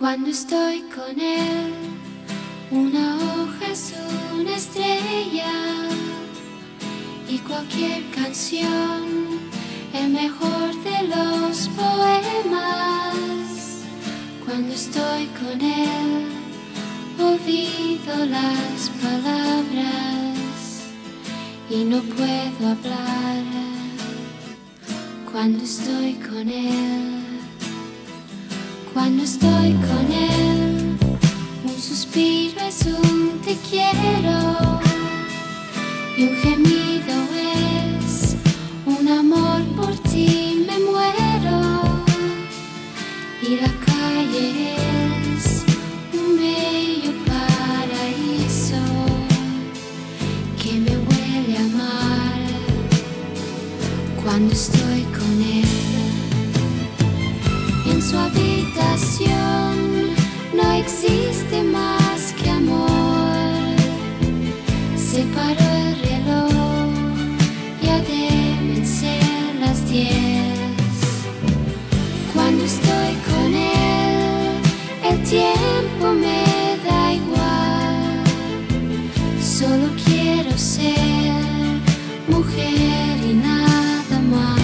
Cuando estoy con él, una hoja es una estrella y cualquier canción, el mejor de los poemas. Cuando estoy con él, olvido las palabras y no puedo hablar. Cuando estoy con él, cuando estoy con él, un suspiro es un te quiero y un gemido es un amor por ti me muero. Y la calle es un bello paraíso que me huele a mar. Cuando estoy con él, en su habitación no existe más que amor. Se paró el reloj, ya deben ser las 10. Cuando estoy con él, el tiempo me da igual. Solo quiero ser mujer y nada más.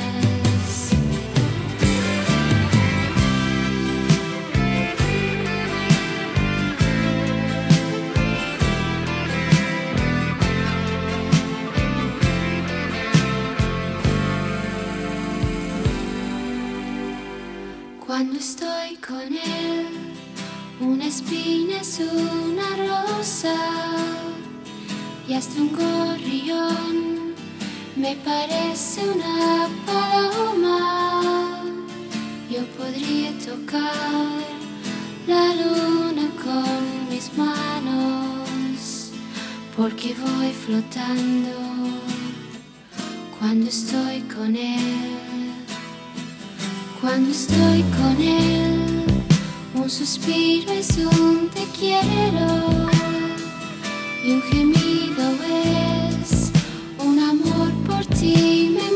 Cuando estoy con él, una espina es una rosa y hasta un gorrión me parece una paloma. Yo podría tocar la luna con mis manos porque voy flotando cuando estoy con él. Cuando estoy con él, un suspiro es un te quiero y un gemido es un amor por ti me